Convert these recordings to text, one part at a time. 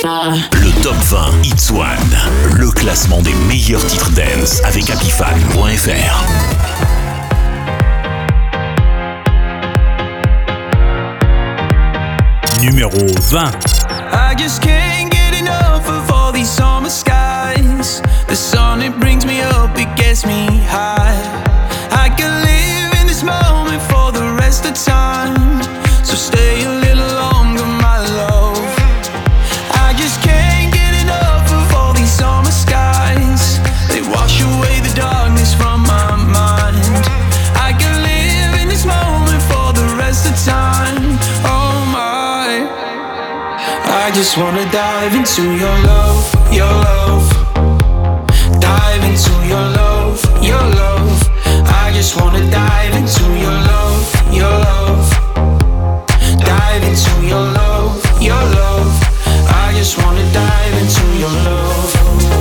Le Top 20 Hits One, le classement des meilleurs titres dance avec Apifan.fr. Numéro 20. I just can't get enough of all these summer skies. The sun, it brings me up, it gets me high. I can live in this moment for the rest of time. So stay a little longer, my love. I just can't get enough of all these summer skies. They wash away the darkness from my mind. I can live in this moment for the rest of time. Oh my, I just wanna dive into your love, your love. Dive into your love, your love. I just wanna dive into your love, your love. Dive into your love, your love. I just wanna dive into your love.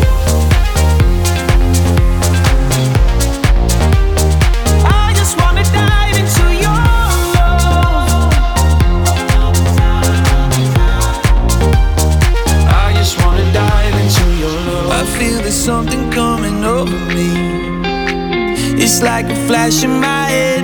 I just wanna dive into your love. I just wanna dive into your love. I feel there's something coming over me. It's like a flash in my head.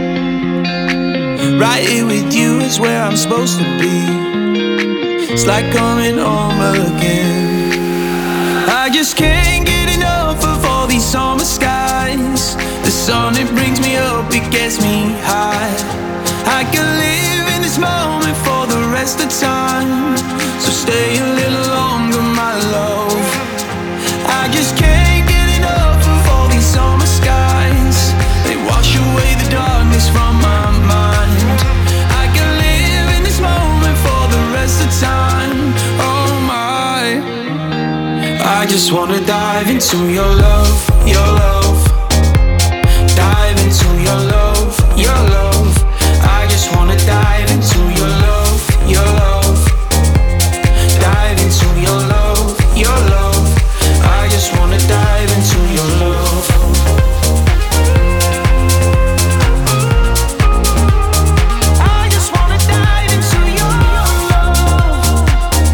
Right here with you is where I'm supposed to be. It's like coming home again. I just can't get enough of all these summer skies. The sun, it brings me up, it gets me high. I can live in this moment for the rest of time. So stay a little longer, my love. I just can't get enough of all these summer skies. They wash away the darkness from my mind. I can live in this moment for the rest of time. Oh my, I just wanna dive into your love, your love. Dive into your love, your love. I just wanna dive into your love, your love. Dive into your love, your love. I just wanna dive into your love. I just wanna dive into your love.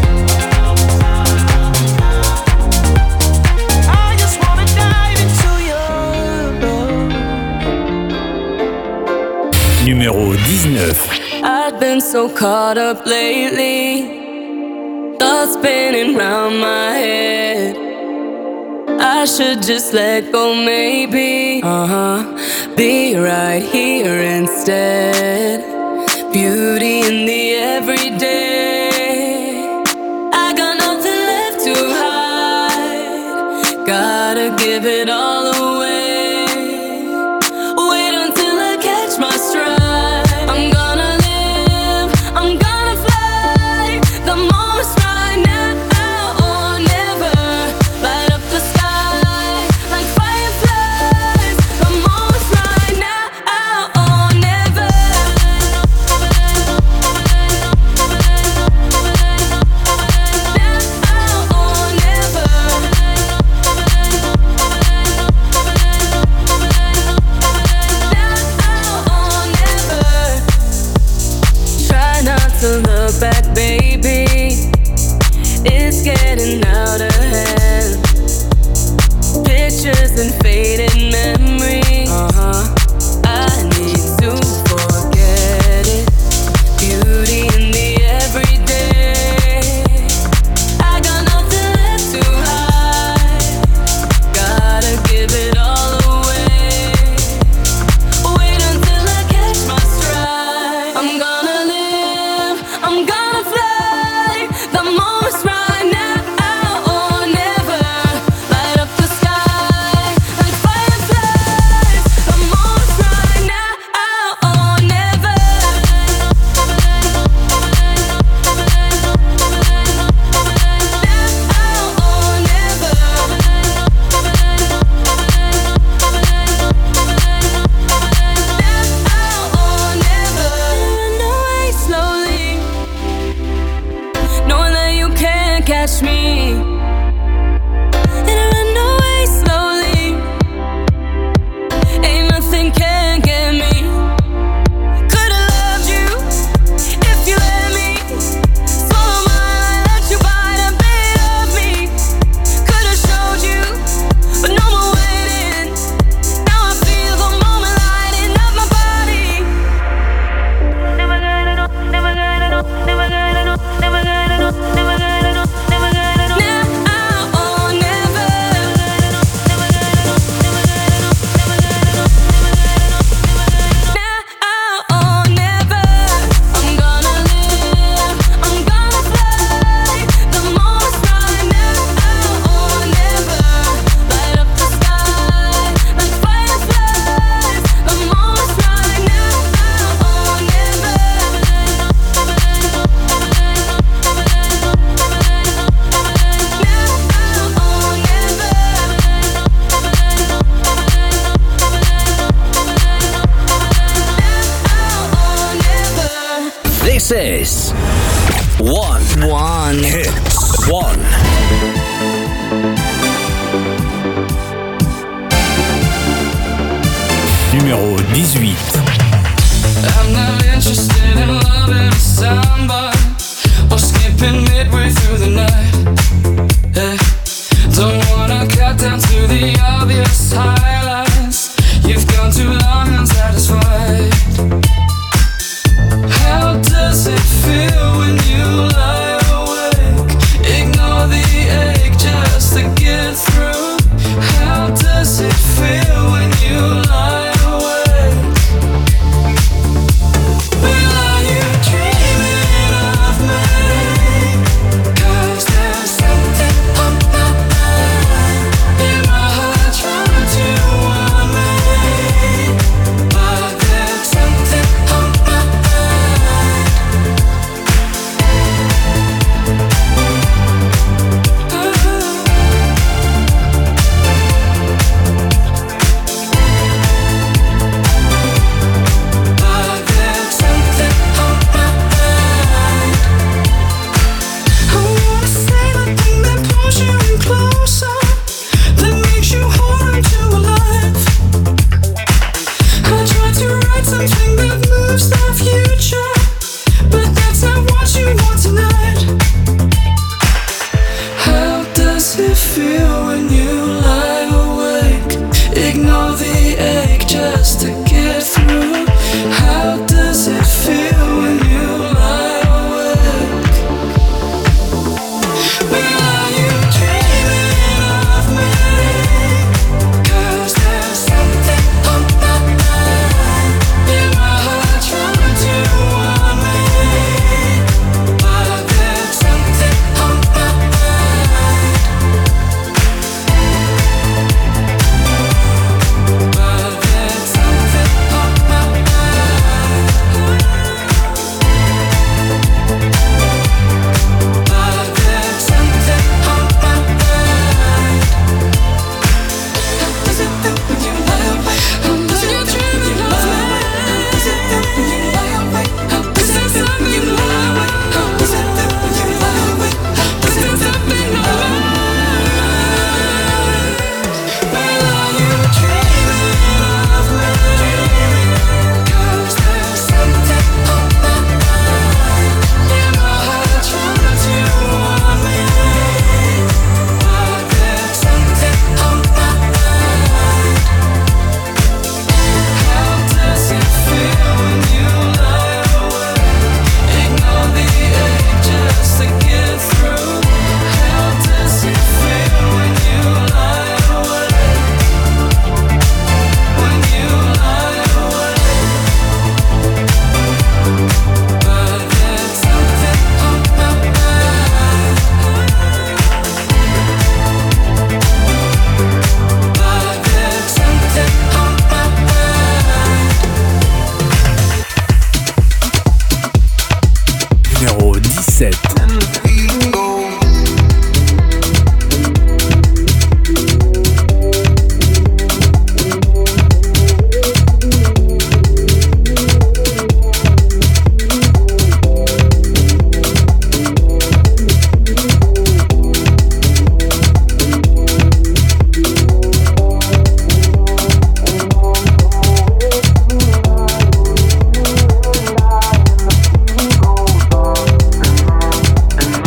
I just wanna dive into your love. Numéro 19. I've been so caught up lately, thoughts spinning round my head. I should just let go, maybe. Be right here instead. Beauty in the everyday. I got nothing left to hide. Gotta give it all away. Wait until I catch my stride. I'm gonna live, I'm gonna fly. The moment's right now or never. Light up the sky like fireflies. The moment's right now or never. Now or never. Now or never. Try not to look back, baby. It's getting out of hand. Pictures and faded memories. I need to forget it. Beauty in the everyday. I got nothing left to hide. Gotta give it all away. Wait until I catch my stride. I'm gonna live, I'm gonna fly. The moment's right now or never. Light up the sky like fireflies. The moment's right now or never. Now or never. Now or never. Run away slowly, knowing that you can't This one hits one. Numéro 18. I'm not interested in loving a samba or skipping midway through the night. Don't wanna cut down to the obvious highlights. You've gone too long unsatisfied. How does it feel when you lie awake? Ignore the ache just to get through. How does it feel when you lie awake? Well, are you dreaming of me? 'Cause there's something on my mind. In my heart trying to warn me, but there's something on my mind. But there's something on my mind. I wanna say the thing that pulls you in closer, that makes you hold on to alive. I try to write something that moves the future, but that's not what you want tonight. How does it feel when you lie awake? Ignore the ache just to get through. How does it feel when you lie awake? Well, are you dreaming of me? 'Cause there's something on my mind. In my heart trying to warn me, but there's something on my mind. But there's something on my mind. But there's something on my mind. How does it feel when you lie awake? How does it feel when you lie awake? How does it feel when you lie awake? How does it feel when you lie awake? How does it feel when you lie awake? How does it feel when you lie awake? Well, are you dreaming of me? 'Cause there's something on my mind. In my heart trying to warn me, but there's something on my mind. How does it feel when you lie awake? Ignore the ache just to get through. How does it feel when you lie awake? When you lie awake? But there's something on my mind. But there's something on my mind. Numéro 17. And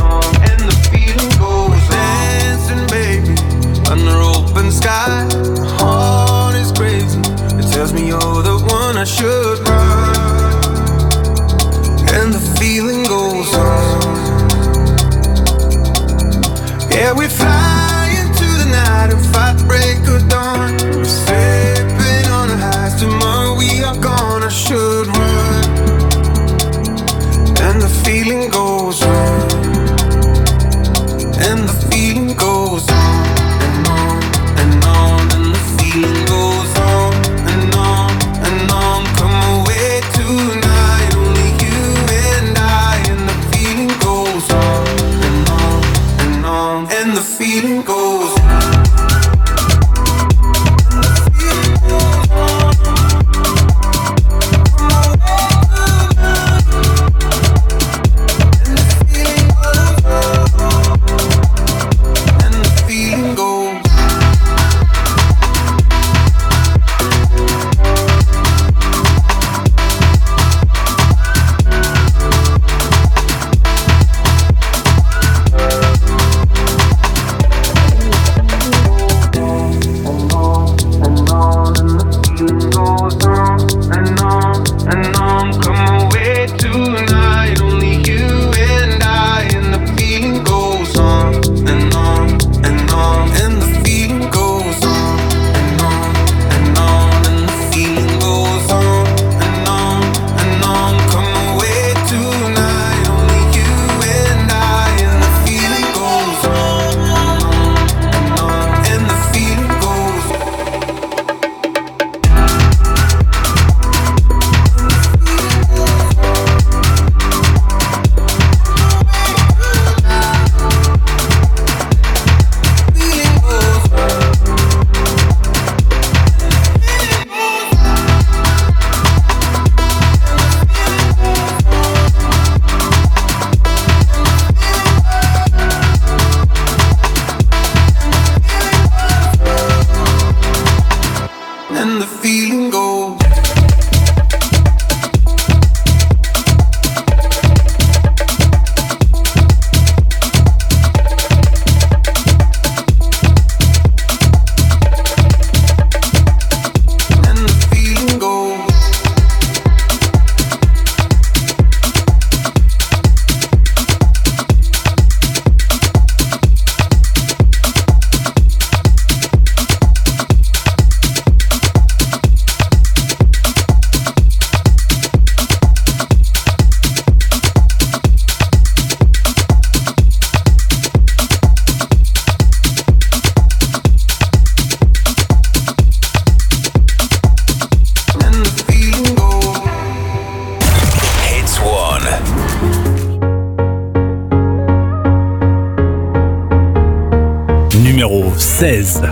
16.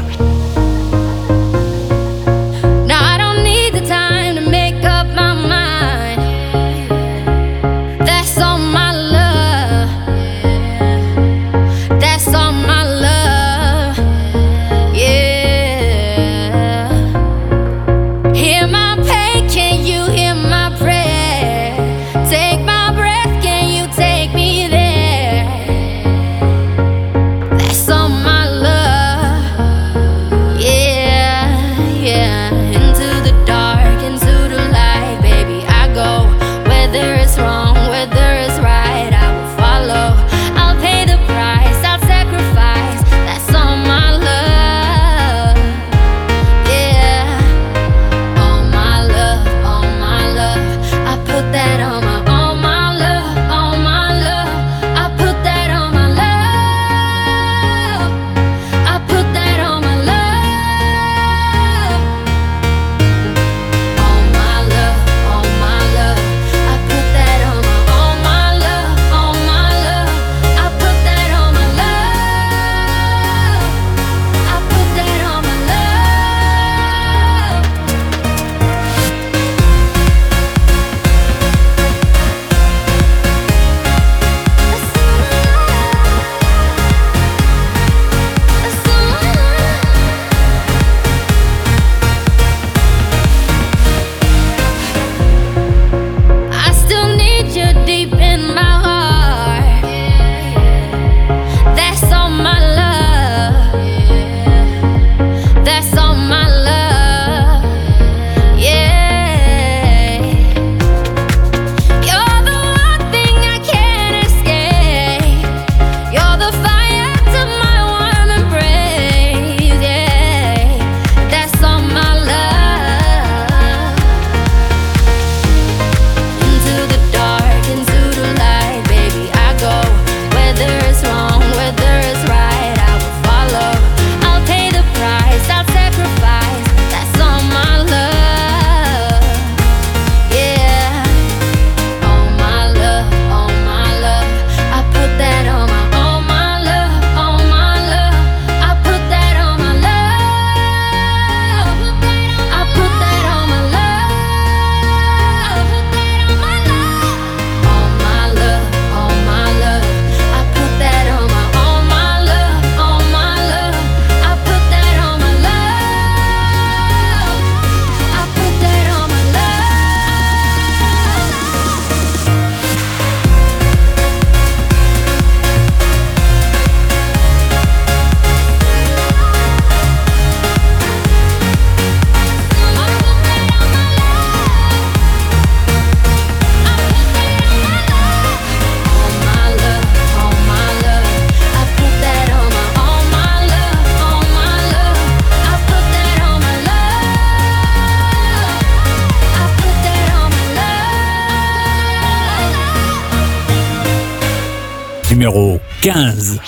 Numéro 15.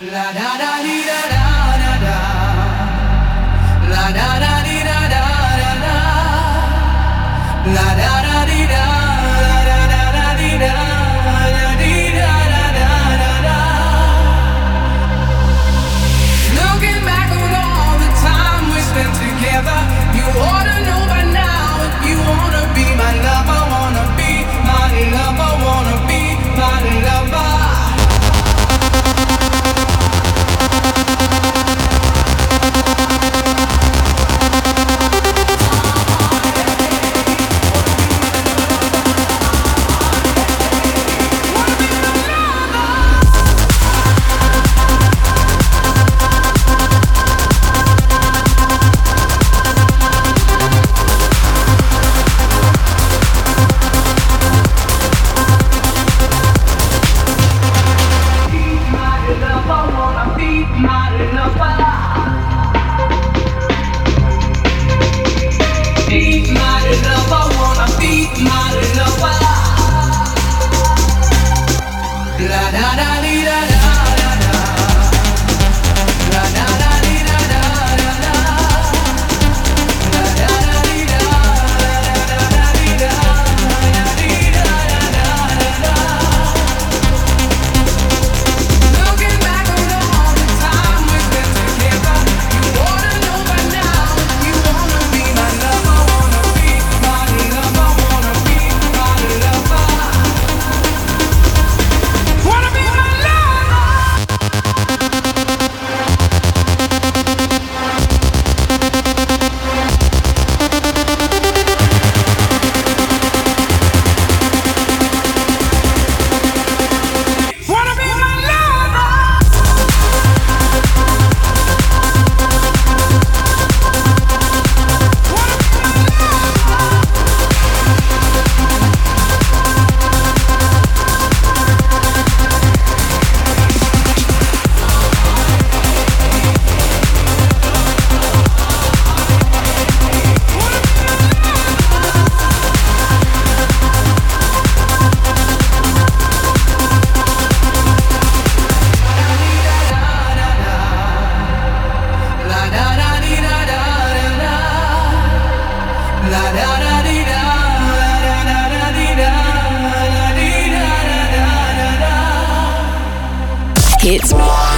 It's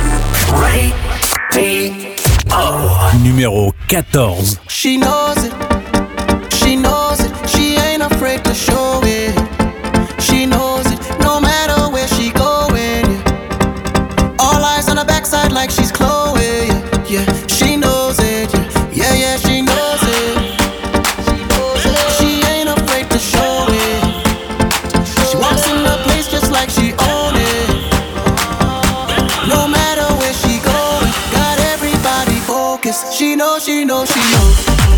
Numéro 14. She knows it. She knows it. She ain't afraid to show it. She knows it. No matter where she going. Yeah. All eyes on her backside like she's Chloe. Yeah, yeah. She knows it. Yeah, yeah, yeah. She knows it. She ain't afraid to show it. She walks in the place just like she own it. No matter where she going, got everybody focused. She knows, she knows, she knows.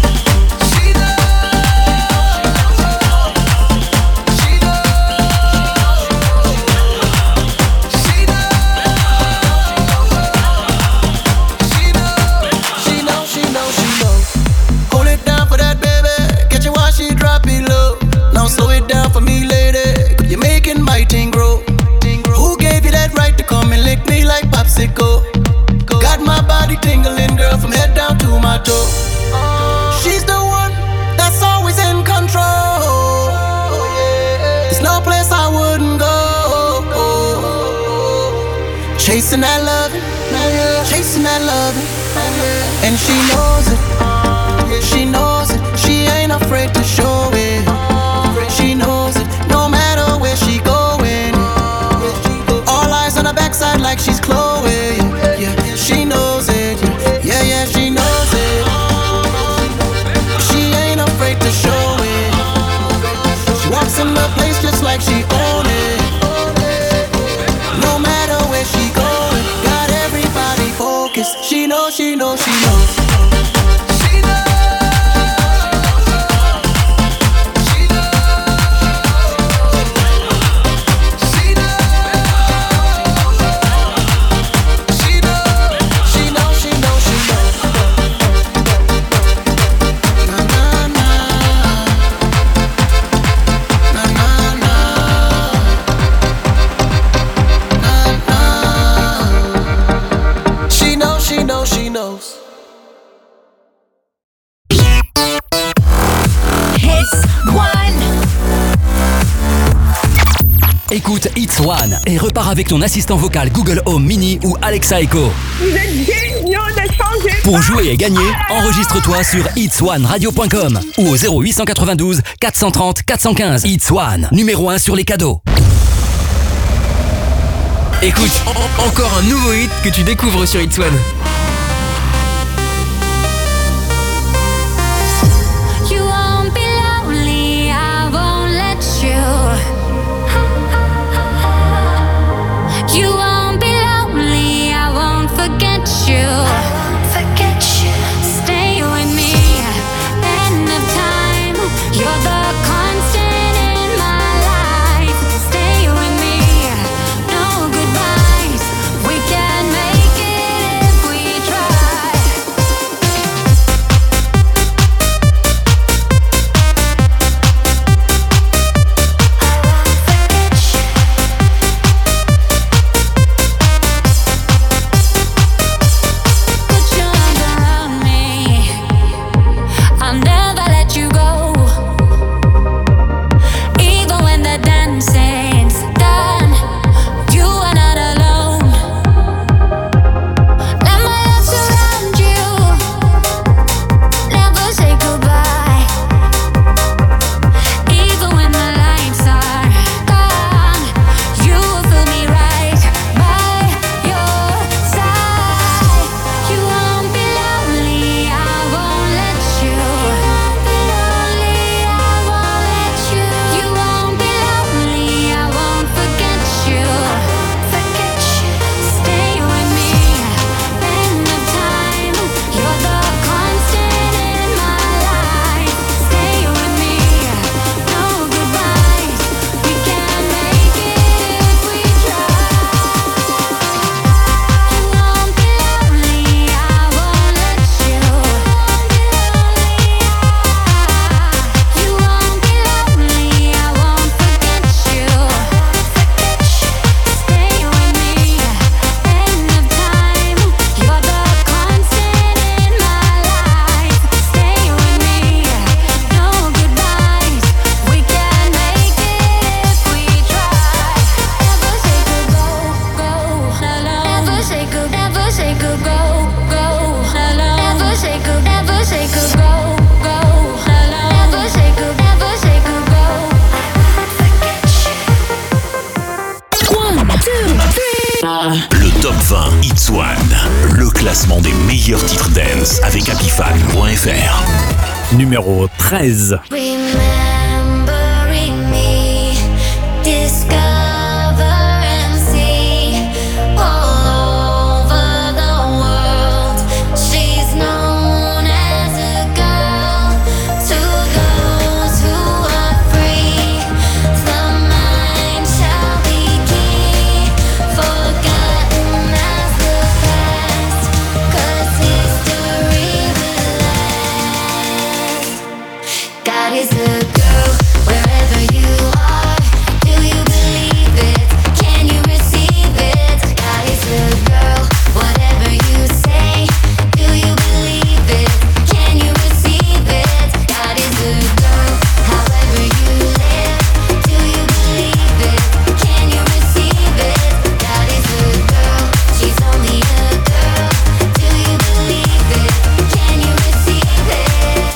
Slow it down for me, lady. You're making my thing grow. Who gave you that right to come and lick me like popsicle? Got my body tingling, girl, from head down to my toe. She's the one that's always in control. There's no place I wouldn't go. Chasing that loving, chasing that loving. And she knows it, she knows it. She ain't afraid to show it. She knows it, no matter where she going. All eyes on her backside like she's Chloe. Yeah, she knows it. Yeah, yeah, she knows it. She ain't afraid to show it. She walks in the place just like she own it. No matter where she going, got everybody focused. She knows, she knows, she knows. Écoute It's One et repars avec ton assistant vocal Google Home Mini ou Alexa Echo. Vous êtes géniaux, ne changez pas. Pour jouer et gagner, enregistre-toi sur itswaneradio.com ou au 0892 430 415. It's One, numéro 1 sur les cadeaux. Écoute, encore un nouveau hit que tu découvres sur It's One. We can make it if we Le top 20 Hits One. Le classement des meilleurs titres dance avec Apifan.fr. Numéro 13. Remembering me, discover and see all over the world. She's known as a girl to those who are free. The mind shall be key, forgotten as the past, 'cause history will last. God is a girl wherever you are. Do you believe it? Can you receive it? God is a girl, whatever you say. Do you believe it? Can you receive it? God is a girl, however you live. Do you believe it? Can you receive it? God is a girl, she's only a girl. Do you believe it? Can you receive it?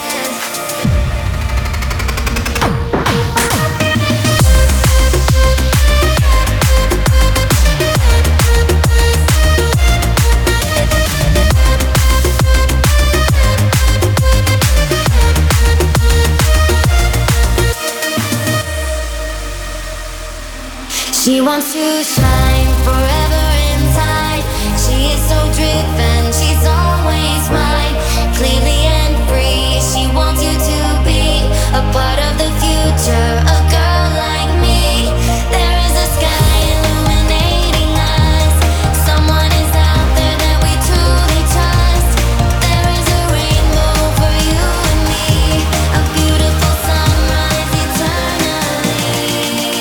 She wants to shine forever inside. She is so driven, she's always mine. Clearly and free, she wants you to be a part of the future, a girl like me. There is a sky illuminating us. Someone is out there that we truly trust. There is a rainbow for you and me, a beautiful sunrise eternally.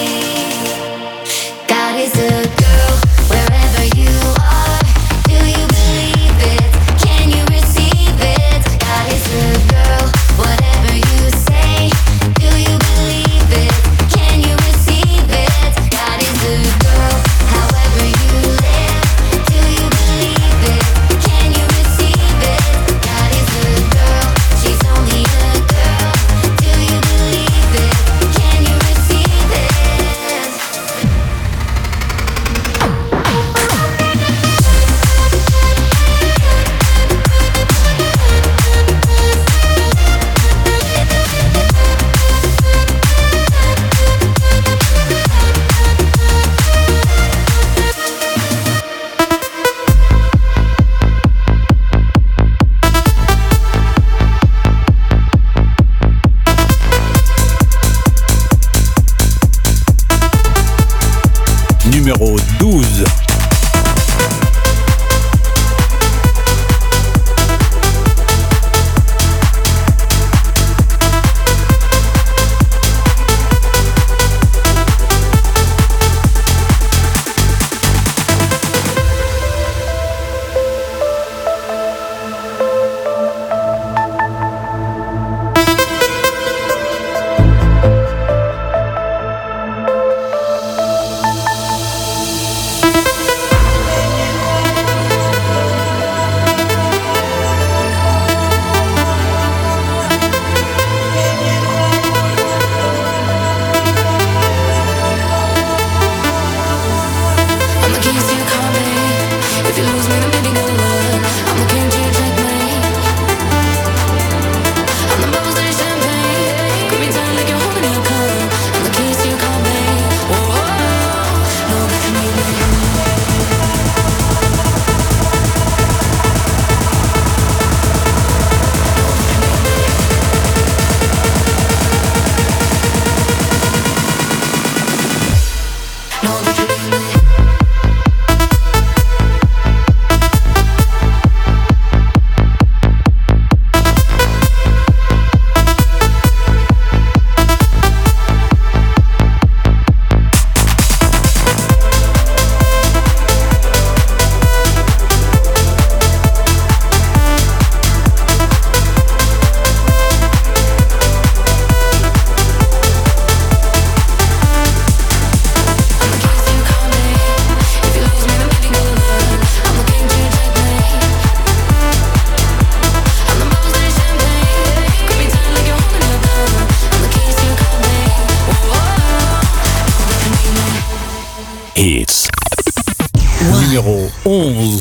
God is a girl, wherever you are. Do you believe it? Can you receive it? God is a girl, whatever you say. Do you believe it? Can you receive it? God is a girl, however you live. Do you believe it? Can you receive it? God is a girl, she's only a girl. Do you believe it? Can you receive it? Numéro 12. numéro 11.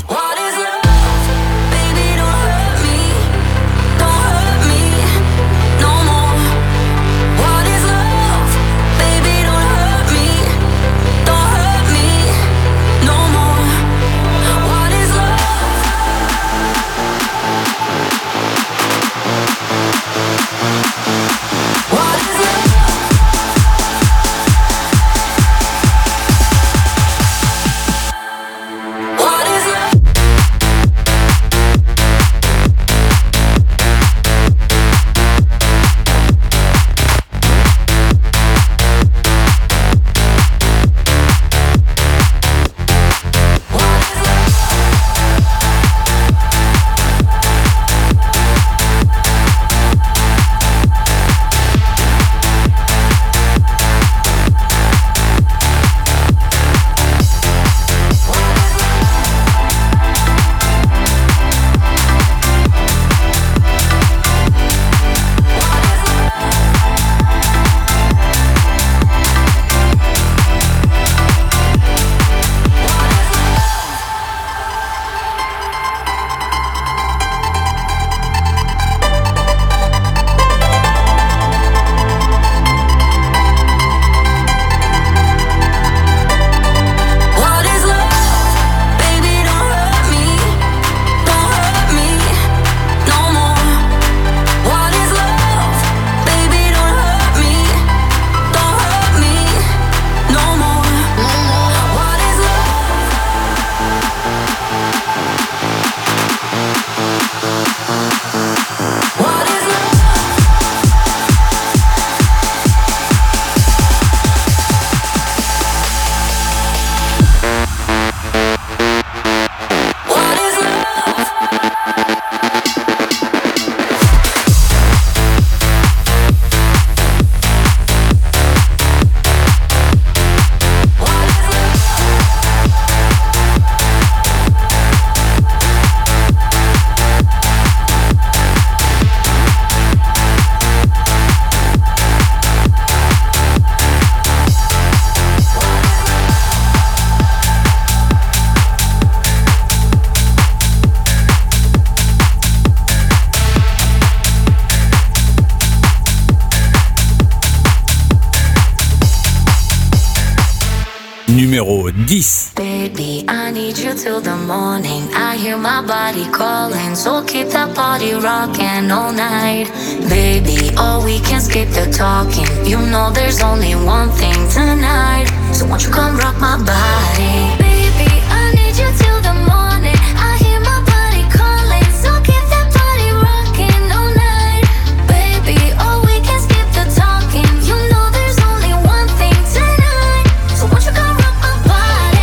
Numéro 10. Baby, I need you till the morning. I hear my body calling, so keep that body rocking all night. Baby, oh, we can skip the talking. You know there's only one thing tonight, so won't you come rock my body? Baby, I need you till the morning. I hear my body calling, so keep that body rocking all night. Baby, oh, we can skip the talking. You know there's only one thing tonight, so won't you come rock my body?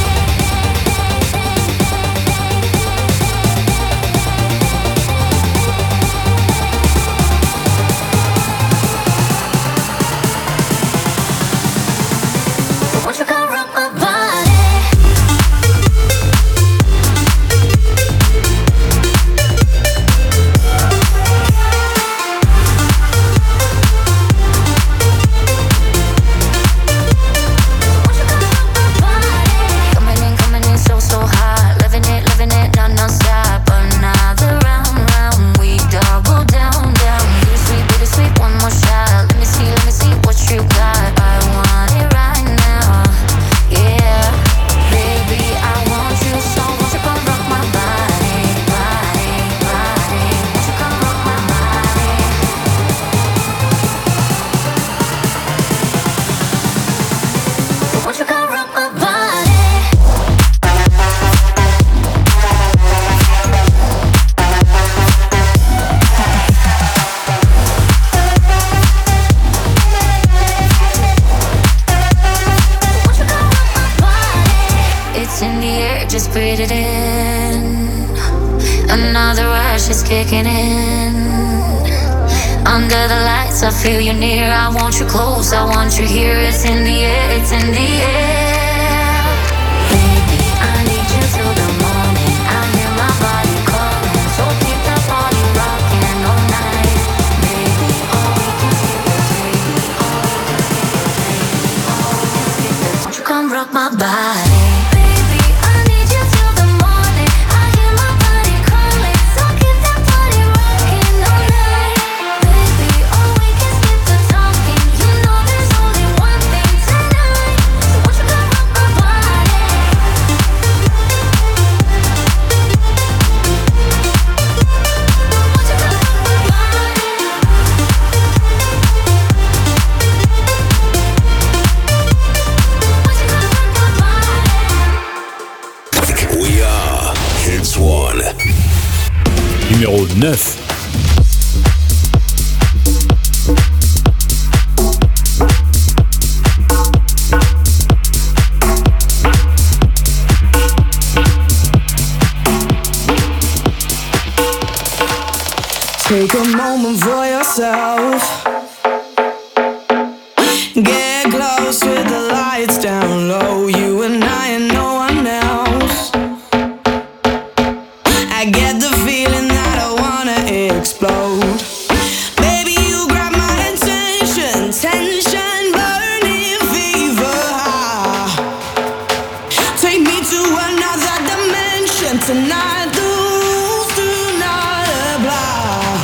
So won't you come rock my body? Coming in so hot, living it, non-stop. Another round, we double down. Bittersweet, one more shot. Let me see what you got. I want it right now, yeah. Baby, I want you, so won't you come rock my body? Won't you come rock my body? So won't you come rock my body? It's in the air, just breathe it in. Another rush is kicking in. Under the lights, I feel you near. I want you close, I want you here. It's in the air, it's in the air. Baby, I need you till the morning. I hear my body calling, so keep that body rocking all night. Baby, all we can skip it, baby. All we can skip it, baby. All we can skip it. Won't you come rock my body? Baby, I need you 9. Take a moment for yourself. Get close with the lights down low. You and I and no one else. I get the feeling that I wanna explode. Baby, you grab my attention. Tension, burning fever high. Take me to another dimension tonight. The rules do not apply.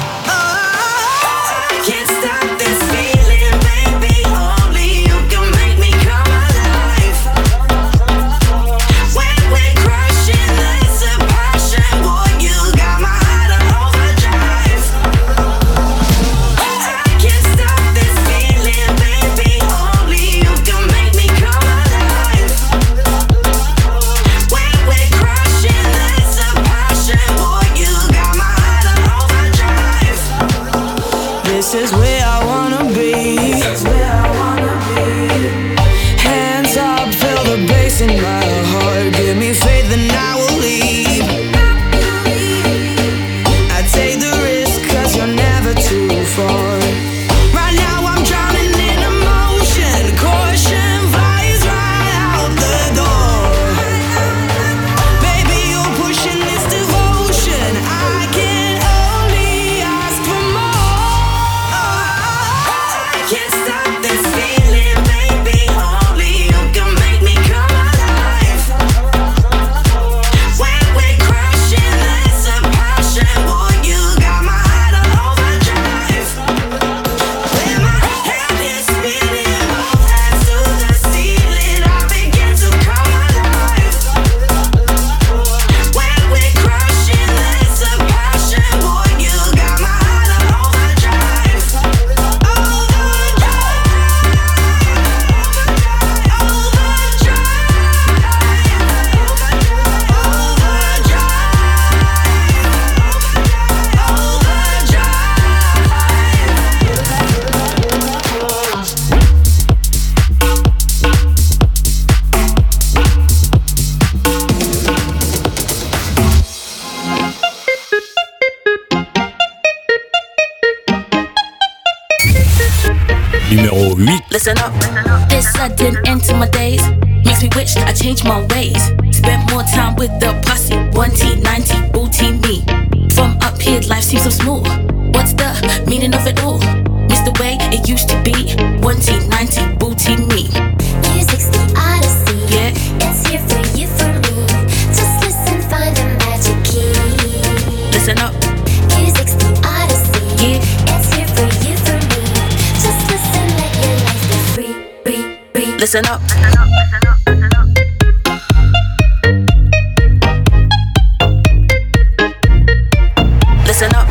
This is where I wanna be. Hands up, feel the bass in my heart. Give me faith and I will leave. I take the risk cause you're never too far. Right now I'm drowning in emotion. Caution flies right out the door. Baby, you're pushing this devotion. I can only ask for more. Can't stop this feeling, baby. Only you can make me come alive. When we're crashing, there's a passion. Boy, you got my heart on overdrive. When my head is spinning, both hands to the ceiling, I begin to come alive. When we're crashing, there's a passion. Boy, you got my heart on overdrive. Numéro 8. Listen up. This sudden end to my days makes me wish I changed my ways. Spent more time with the posse. 1T, 90, booty me. From up here, life seems so smooth. What's the meaning of it all? Miss the way it used to be. 1T, 90, booty me. Music's the odyssey. Yeah. It's here for you, for me. Just listen, find the magic key. Listen up. Music's the odyssey. Yeah. It's here for you, for me. Just listen, let your life be free, free, free. Listen up. Listen up.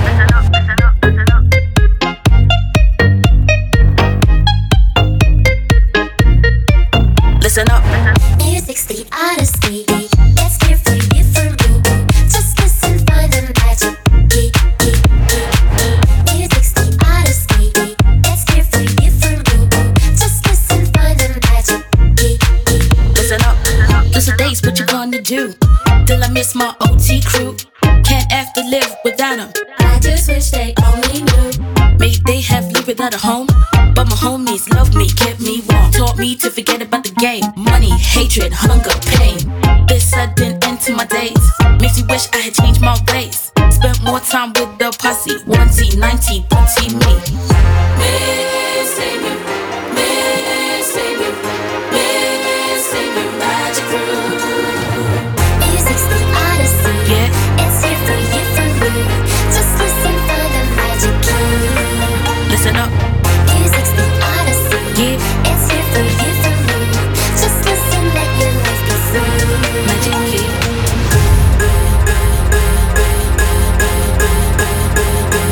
Listen up. Music's the odyssey. It's here for you, for me. Just listen, find the magic key, key, key, key. Music's the odyssey. It's here for you, for me. Just listen, find the magic key, key. Listen up. Those are days, what you gonna do? Till I miss my OT crew. Can't have to live without them. I just wish they only knew. Maybe they have lived without a home, but my homies loved me, kept me warm, taught me to forget about the game. Money, hatred, hunger, pain. This sudden end to my days makes me wish I had changed my ways. Spent more time with the posse. 1T, 90, booty me. Missing you, missing you, missing you, magic crew. Music's the odyssey. Yeah. It's here for you, for me. Just listen, find the magic key. Listen up. Music's the odyssey. Yeah. It's here for you, for me. Just listen, let your life be free. Magic key.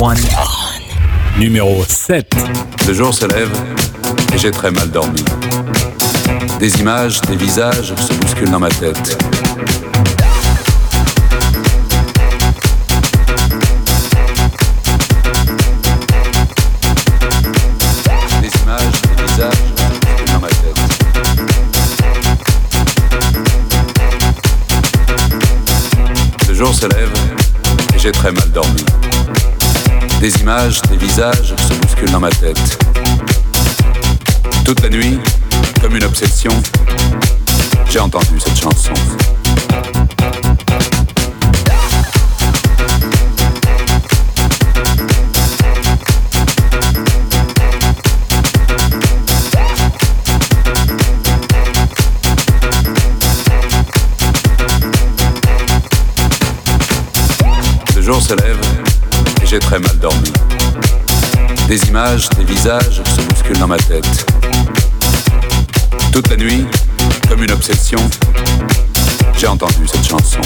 One. Numéro 7. Le jour se lève et j'ai très mal dormi. Des images, des visages se bousculent dans ma tête. Des images, des visages se bousculent dans ma tête. Le jour se lève et j'ai très mal dormi. Des images, des visages se bousculent dans ma tête. Toute la nuit, comme une obsession, j'ai entendu cette chanson. Le jour se lève et j'ai très mal dormi. Des images, des visages se bousculent dans ma tête. Toute la nuit, comme une obsession, j'ai entendu cette chanson.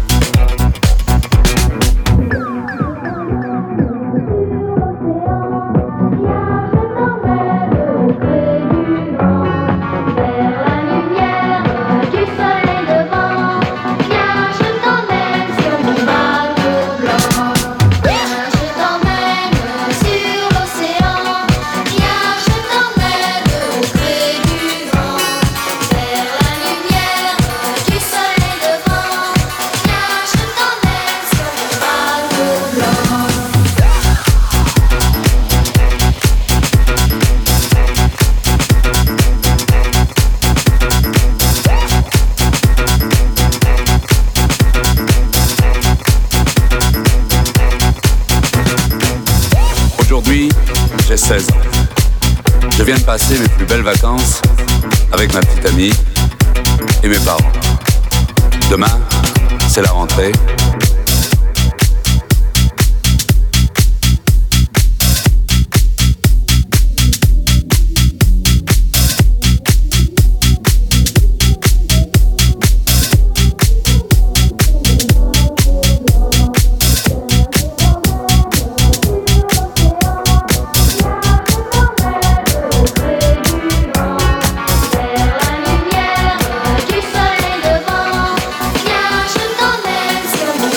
J'ai 16 ans. Je viens de passer mes plus belles vacances avec ma petite amie et mes parents. Demain, c'est la rentrée. Sur mon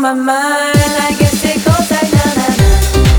my mind. I guess it goes like na na na.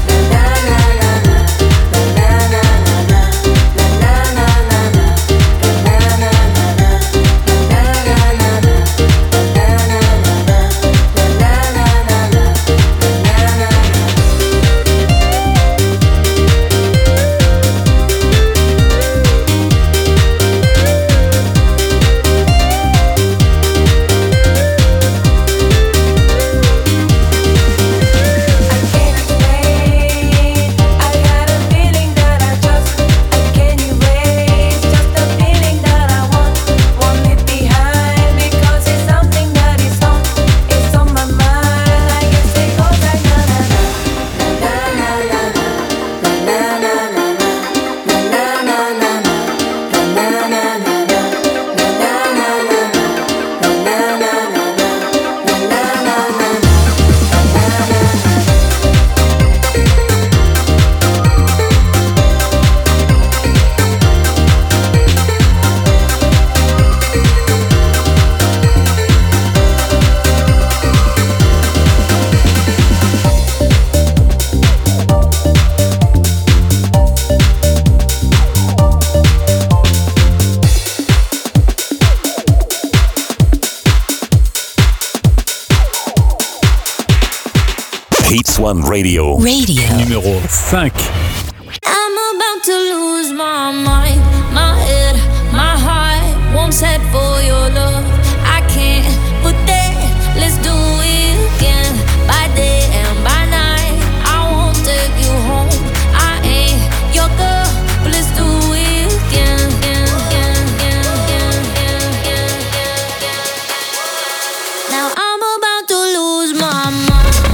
Hits One Radio. Numéro 5. I'm about to lose my mind, my head, my heart won't set for your love. I can't put that, let's do it again. By day and by night, I won't take you home. I ain't your girl, but let's do it again. Now I'm about to lose my mind.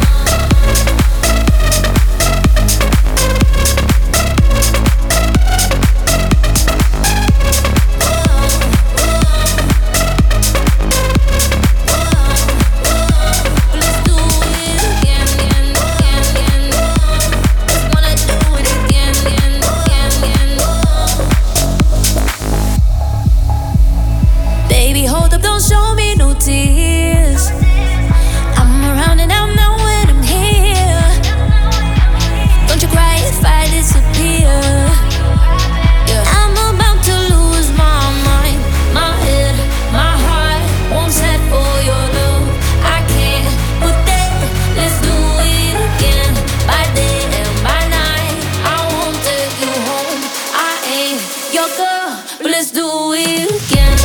Show me no tears. I'm around and I'm not when I'm here. Don't you cry if I disappear. Yeah. I'm about to lose my mind, my head, my heart won't set for your love. I can't put that, let's do it again. By day and by night, I won't take you home. I ain't your girl, but let's do it again.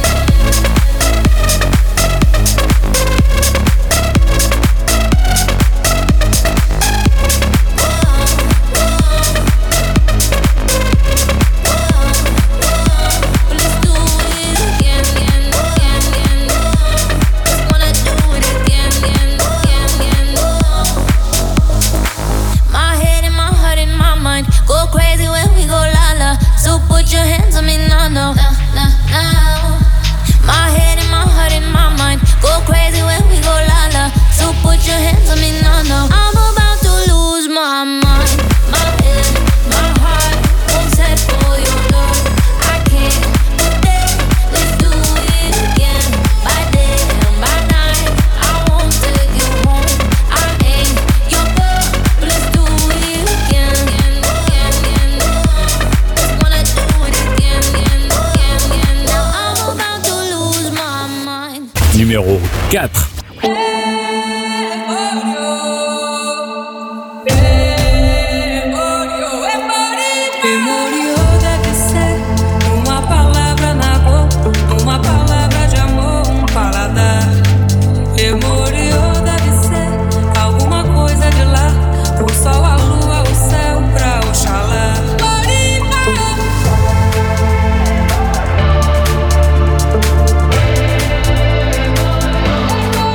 Your hands on me now, no, no, no, no. My head and my heart and my mind go crazy when we go la la. So put your hands on me now, no. I'm about to lose my mind. My head, my heart won't set for your love. I can't put that, let's do it again. By day and by night, I won't take you home. I ain't your girl, but let's do it again. Numéro 4. Oh,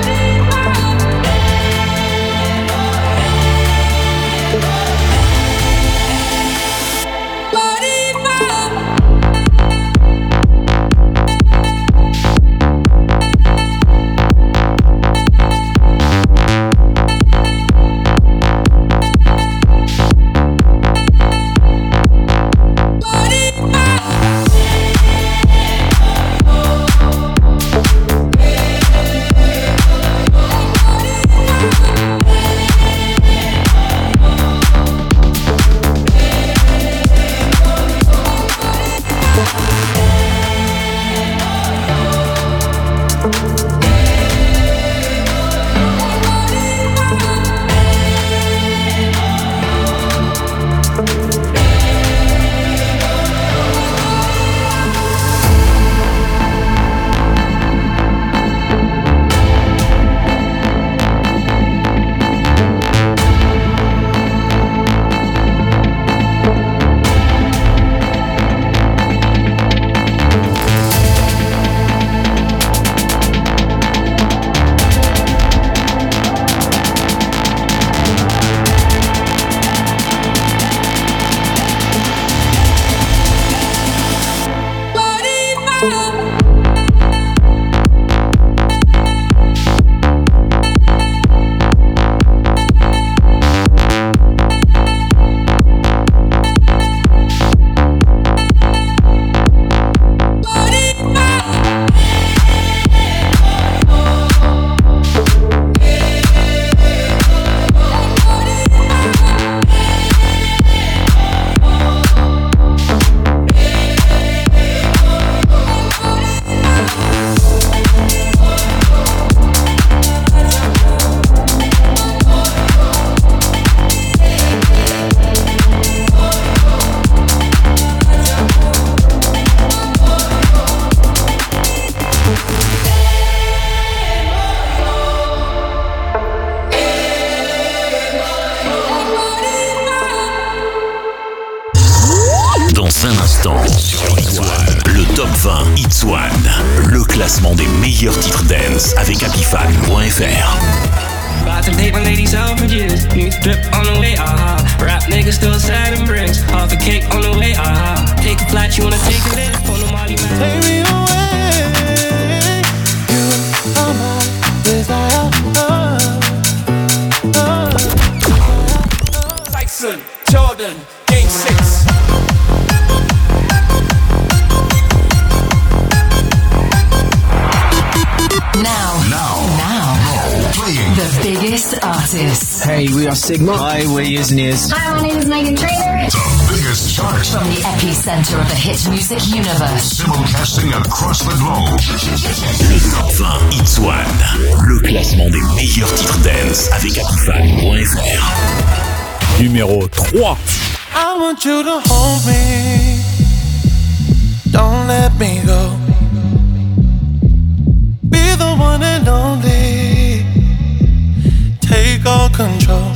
Dans un instant, sur Hit One, le top 20 Hit One, le classement des meilleurs titres dance avec Apifan.fr. About to take my ladies out for years. New drip on the way, Rap niggas still sad and bricks. Half a cake on the way, Take a flight, you wanna take a lift on the Molly man. Take me away. You are my desire. Tyson, Jordan, Game 6. Now, playing the biggest artists. Hey, we are Sigma. Hi, we're Years and Years. Hi, my name is Megan Trainor. The biggest chart. From the epicenter of the hit music universe. Simulcasting across the globe. Le top 20 Hit One, le classement des meilleurs titres dance avec Apifan.fr. Numéro 3. I want you to hold me. Don't let me go. Be the one and only. Take all control.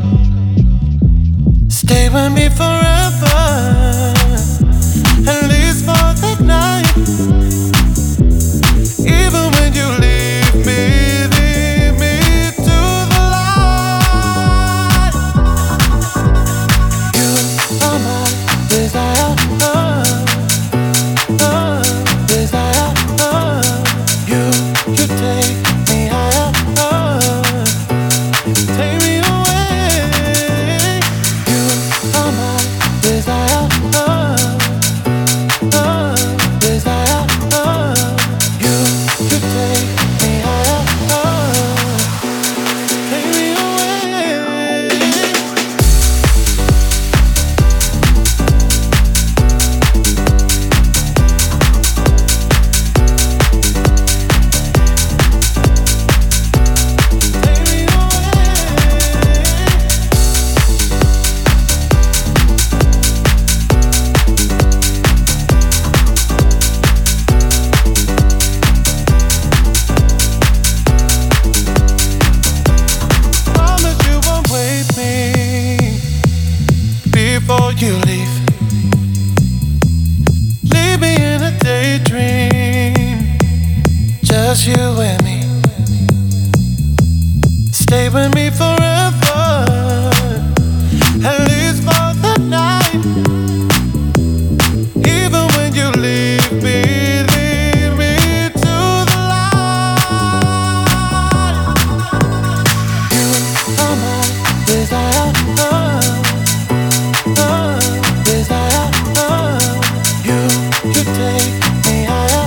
Stay with me forever. At least for the night. Even when you leave me to the light. You are my desire. Desire. You take me higher. Take me away. You are my desire. Desire. You take me higher. Take me away. Promise you won't wait me before you leave. Leave me in a daydream, just you and me. Stay with me forever, at least for the night. Even when you leave me to the light. You are my desire. Desire. You take me higher.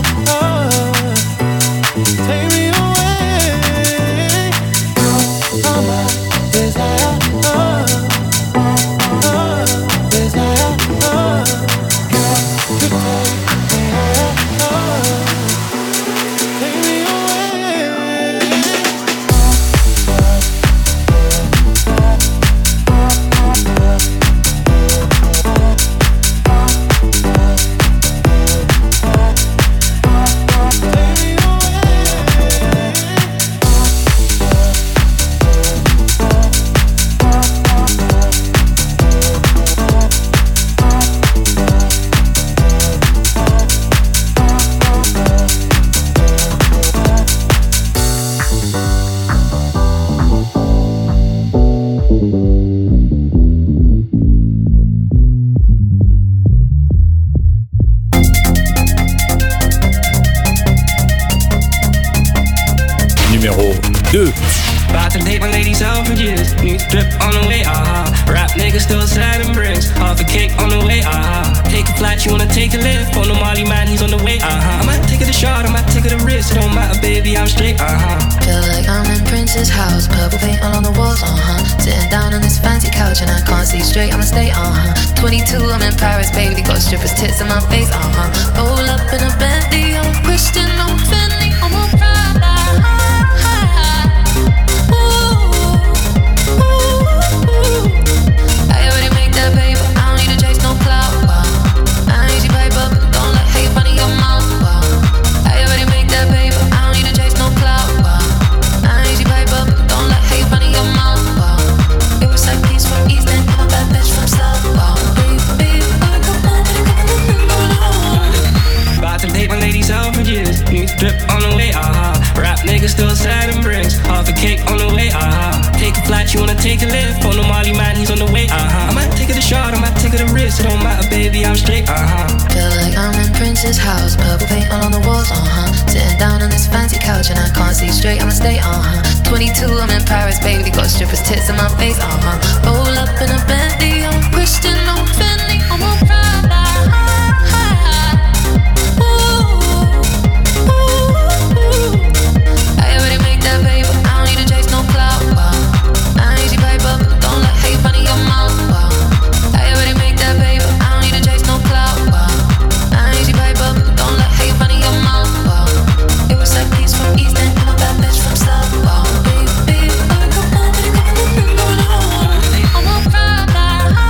Take me away. You are my desire. Desire. You take me higher. Take me away. Numéro 2. About to take my ladies out for years. New drip on the way, Rap niggas still sad and bricks. Half a cake on the way, Take a flight, you wanna take a lift. On the Molly man, he's on the way, I might take it a shot, I might take it a risk. It don't matter, baby, I'm straight, Feel like I'm in Prince's house. Purple paint all on the walls, Sitting down on this fancy couch and I can't see straight, I'ma stay, 22, I'm in Paris, baby. Got strippers' tits in my face, Roll up in a Bentley, I'm Christian, I'm Fendi, I'm a Prada. I already make that paper, I don't need to chase no clout, I ain't easy paper, don't let hate run in your mouth, I already make that paper, I don't need to chase no clout, I ain't easy paper, don't let hate run in your mouth, It was like peace from East End, I'm a bad bitch from South, Baby, I got more, but I got walls, sitting down on this fancy couch and I can't see straight, I'ma stay, 22, I'm in Paris, baby, got strippers' tits in my face, roll up in a Bentley, I'm Christian, I'm Fendi, I'm a Prada. I already make that paper, I don't need to chase no clout, I ain't easy paper, don't let hate run in your mouth, I already make that paper, I don't need to chase no clout, I ain't easy paper, don't let hate run in your mouth, it was like these from East End, I'm a bad bitch from South, baby, come on, baby, come on, I'm a Prada,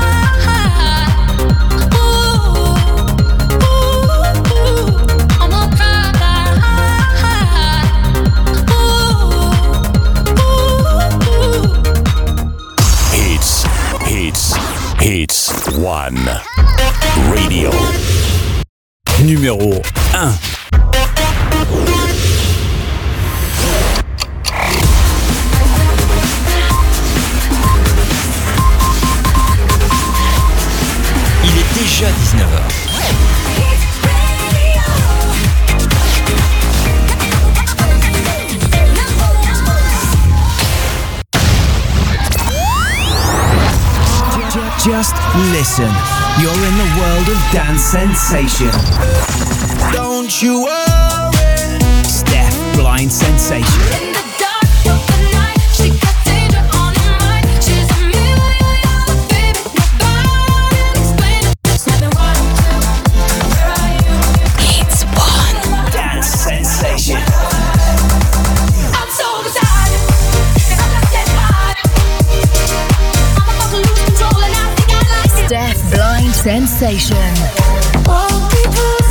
I'm a Prada, Hits One Radio. Numéro 1. Il est déjà 19h. Just listen. You're in the world of dance sensation. Don't you worry. Steph Blind Sensation. In the dark of the night, she got danger on her mind. She's $1 million, baby. Nobody explain it. There's nothing wrong with where are you? It's one dance sensation. I'm so beside it, and I'm not that hard. I'm about to lose control, and I think I like it. Steph Blind Sensation. Oh, people.